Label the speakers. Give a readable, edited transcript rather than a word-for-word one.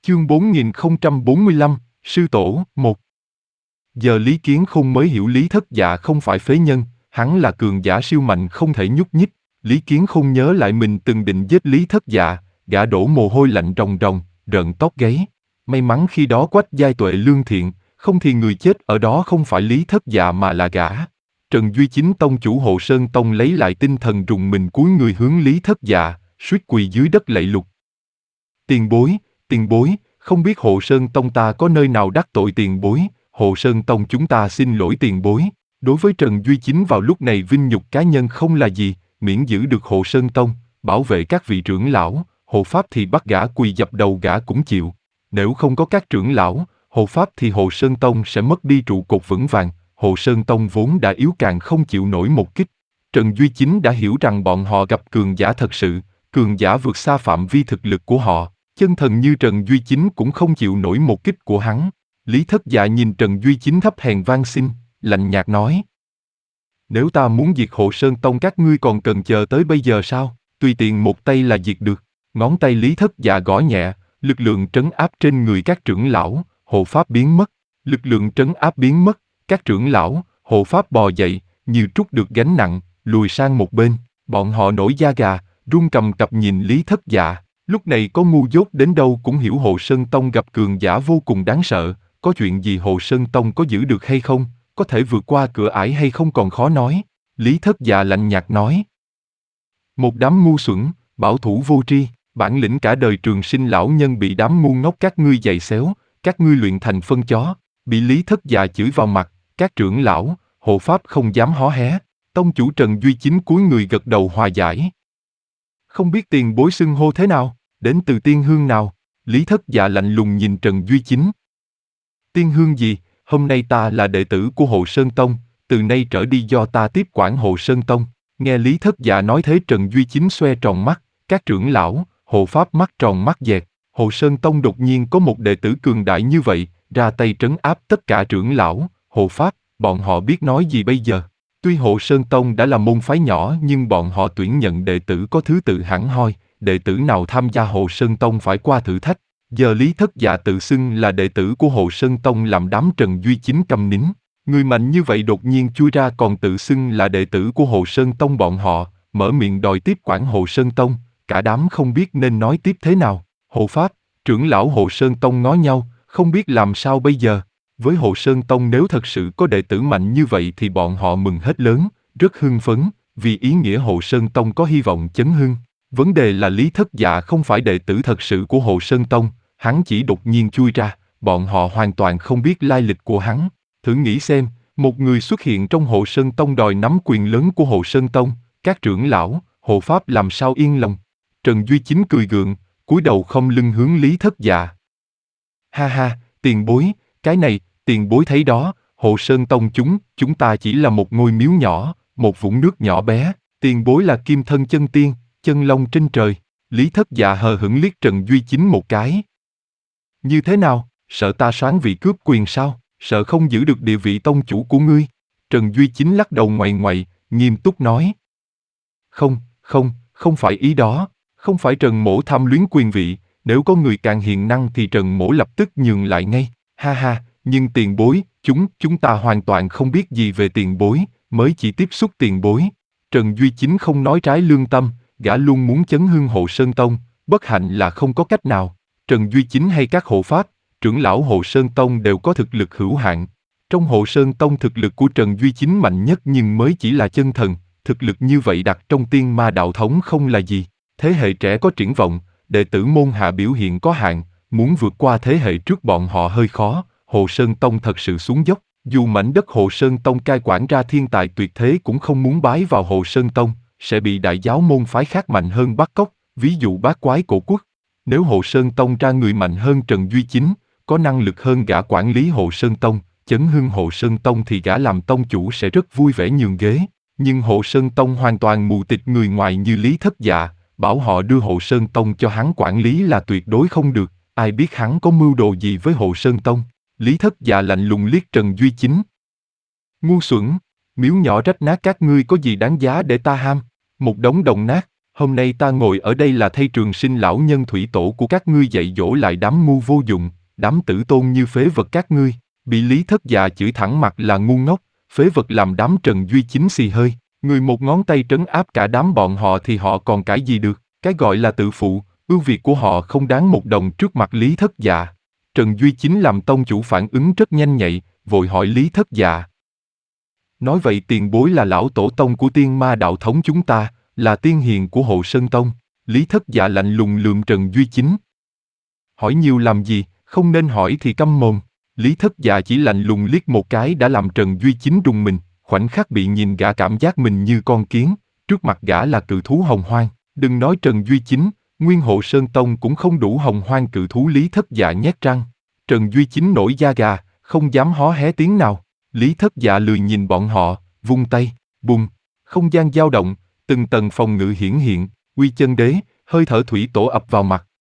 Speaker 1: Chương 4045, Sư Tổ, 1. Giờ Lý Kiến Khôn mới hiểu Lý Thất Dạ không phải phế nhân, hắn là cường giả siêu mạnh không thể nhúc nhích. Lý Kiến Khôn nhớ lại mình từng định giết Lý Thất Dạ, gã đổ mồ hôi lạnh ròng ròng, rợn tóc gáy. May mắn khi đó Quách Giai Tuệ lương thiện, không thì người chết ở đó không phải Lý Thất Dạ mà là gã. Trần Duy Chính tông chủ Hộ Sơn Tông lấy lại tinh thần rùng mình cúi người hướng Lý Thất Dạ, suýt quỳ dưới đất lạy lục. Tiền bối, không biết Hộ Sơn Tông ta có nơi nào đắc tội tiền bối, Hộ Sơn Tông chúng ta xin lỗi tiền bối. Đối với Trần Duy Chính vào lúc này vinh nhục cá nhân không là gì, miễn giữ được Hộ Sơn Tông, bảo vệ các vị trưởng lão, hộ pháp thì bắt gã quỳ dập đầu gã cũng chịu. Nếu không có các trưởng lão, hộ pháp thì Hộ Sơn Tông sẽ mất đi trụ cột vững vàng, Hộ Sơn Tông vốn đã yếu càng không chịu nổi một kích. Trần Duy Chính đã hiểu rằng bọn họ gặp cường giả thật sự, cường giả vượt xa phạm vi thực lực của họ. Chân thần như Trần Duy Chính cũng không chịu nổi một kích của hắn. Lý Thất Dạ nhìn Trần Duy Chính thấp hèn van xin, lạnh nhạt nói. Nếu ta muốn diệt Hộ Sơn Tông các ngươi còn cần chờ tới bây giờ sao? Tùy tiện một tay là diệt được. Ngón tay Lý Thất Dạ gõ nhẹ, lực lượng trấn áp trên người các trưởng lão, hộ pháp biến mất. Lực lượng trấn áp biến mất, các trưởng lão, hộ pháp bò dậy, như trút được gánh nặng, lùi sang một bên. Bọn họ nổi da gà, run cầm cập nhìn Lý Thất Dạ. Lúc này có ngu dốt đến đâu cũng hiểu Hộ Sơn Tông gặp cường giả vô cùng đáng sợ, có chuyện gì Hộ Sơn Tông có giữ được hay không, có thể vượt qua cửa ải hay không còn khó nói. Lý Thất Dạ lạnh nhạt nói. Một đám ngu xuẩn, bảo thủ vô tri, bản lĩnh cả đời trường sinh lão nhân bị đám ngu ngốc các ngươi giày xéo, các ngươi luyện thành phân chó, bị Lý Thất Dạ chửi vào mặt, các trưởng lão, hộ pháp không dám hó hé. Tông chủ Trần Duy Chính cúi người gật đầu hòa giải. Không biết tiền bối xưng hô thế nào, đến từ tiên hương nào? Lý Thất Dạ lạnh lùng nhìn Trần Duy Chính. Tiên hương gì, hôm nay ta là đệ tử của Hộ Sơn Tông, từ nay trở đi do ta tiếp quản Hộ Sơn Tông. Nghe Lý Thất Dạ nói thế Trần Duy Chính xoe tròn mắt, các trưởng lão, hộ pháp mắt tròn mắt dẹt. Hộ Sơn Tông đột nhiên có một đệ tử cường đại như vậy, ra tay trấn áp tất cả trưởng lão, hộ pháp, bọn họ biết nói gì bây giờ? Tuy Hộ Sơn Tông đã là môn phái nhỏ nhưng bọn họ tuyển nhận đệ tử có thứ tự hẳn hoi, đệ tử nào tham gia Hộ Sơn Tông phải qua thử thách. Giờ Lý Thất Dạ tự xưng là đệ tử của Hộ Sơn Tông làm đám Trần Duy Chính câm nín. Người mạnh như vậy đột nhiên chui ra còn tự xưng là đệ tử của Hộ Sơn Tông bọn họ, mở miệng đòi tiếp quản Hộ Sơn Tông, cả đám không biết nên nói tiếp thế nào. Hộ pháp, trưởng lão Hộ Sơn Tông ngó nhau, không biết làm sao bây giờ. Với Hộ Sơn Tông nếu thật sự có đệ tử mạnh như vậy thì bọn họ mừng hết lớn, rất hưng phấn, vì ý nghĩa Hộ Sơn Tông có hy vọng chấn hưng. Vấn đề là Lý Thất Dạ không phải đệ tử thật sự của Hộ Sơn Tông, hắn chỉ đột nhiên chui ra, bọn họ hoàn toàn không biết lai lịch của hắn. Thử nghĩ xem, một người xuất hiện trong Hộ Sơn Tông đòi nắm quyền lớn của Hộ Sơn Tông, các trưởng lão, hộ pháp làm sao yên lòng. Trần Duy Chính cười gượng, cúi đầu không lưng hướng Lý Thất Dạ. Ha ha, tiền bối, cái này, tiền bối thấy đó, Hộ Sơn Tông chúng ta chỉ là một ngôi miếu nhỏ, một vũng nước nhỏ bé, tiền bối là kim thân chân tiên, chân long trên trời. Lý Thất Dạ hờ hững liếc Trần Duy Chính một cái. Như thế nào, sợ ta soán vị cướp quyền sao, sợ không giữ được địa vị tông chủ của ngươi? Trần Duy Chính lắc đầu ngoại ngoại, nghiêm túc nói. Không phải ý đó, không phải Trần Mỗ tham luyến quyền vị, nếu có người càng hiền năng thì Trần Mỗ lập tức nhường lại ngay, ha ha, nhưng tiền bối, chúng ta hoàn toàn không biết gì về tiền bối, mới chỉ tiếp xúc tiền bối. Trần Duy Chính không nói trái lương tâm, gã luôn muốn chấn hưng Hộ Sơn Tông, bất hạnh là không có cách nào. Trần Duy Chính hay các hộ pháp, trưởng lão Hộ Sơn Tông đều có thực lực hữu hạn. Trong Hộ Sơn Tông thực lực của Trần Duy Chính mạnh nhất nhưng mới chỉ là chân thần, thực lực như vậy đặt trong tiên ma đạo thống không là gì. Thế hệ trẻ có triển vọng, đệ tử môn hạ biểu hiện có hạn, muốn vượt qua thế hệ trước bọn họ hơi khó. Hộ Sơn Tông thật sự xuống dốc, dù mảnh đất Hộ Sơn Tông cai quản ra thiên tài tuyệt thế cũng không muốn bái vào Hộ Sơn Tông, sẽ bị đại giáo môn phái khác mạnh hơn bắt cóc, ví dụ Bát Quái Cổ Quốc. Nếu Hộ Sơn Tông ra người mạnh hơn Trần Duy Chính, có năng lực hơn gã quản lý Hộ Sơn Tông, chấn hưng Hộ Sơn Tông thì gã làm tông chủ sẽ rất vui vẻ nhường ghế. Nhưng Hộ Sơn Tông hoàn toàn mù tịt người ngoài như Lý Thất Dạ, bảo họ đưa Hộ Sơn Tông cho hắn quản lý là tuyệt đối không được, ai biết hắn có mưu đồ gì với Hộ Sơn Tông. Lý Thất Dạ lạnh lùng liếc Trần Duy Chính. Ngu xuẩn, miếu nhỏ rách nát các ngươi có gì đáng giá để ta ham, một đống đồng nát, Hôm nay ta ngồi ở đây là thay Trường Sinh lão nhân thủy tổ của các ngươi dạy dỗ lại đám ngu vô dụng, đám tử tôn như phế vật các ngươi. Bị Lý Thất Dạ chửi thẳng mặt là ngu ngốc, phế vật làm đám Trần Duy Chính xì hơi. Người một ngón tay trấn áp cả đám bọn họ thì họ còn cãi gì được, cái gọi là tự phụ, ưu việt của họ không đáng một đồng trước mặt Lý Thất Dạ. Trần Duy Chính làm tông chủ phản ứng rất nhanh nhạy, vội hỏi Lý Thất Dạ. Nói vậy tiền bối là lão tổ tông của tiên ma đạo thống chúng ta, là tiên hiền của Hộ Sơn Tông. Lý Thất Dạ lạnh lùng lườm Trần Duy Chính. Hỏi nhiều làm gì, không nên hỏi thì câm mồm. Lý Thất Dạ chỉ lạnh lùng liếc một cái đã làm Trần Duy Chính rùng mình, khoảnh khắc bị nhìn gã cảm giác mình như con kiến, trước mặt gã là cự thú hồng hoang. Đừng nói Trần Duy Chính, nguyên Hộ Sơn Tông cũng không đủ hồng hoang cự thú. Lý Thất Dạ nhét răng. Trần Duy Chính nổi da gà, không dám hó hé tiếng nào. Lý Thất Dạ lười nhìn bọn họ, vung tay, bùng, không gian dao động, từng tầng phòng ngự hiển hiện, uy chân đế, hơi thở thủy tổ ập vào mặt,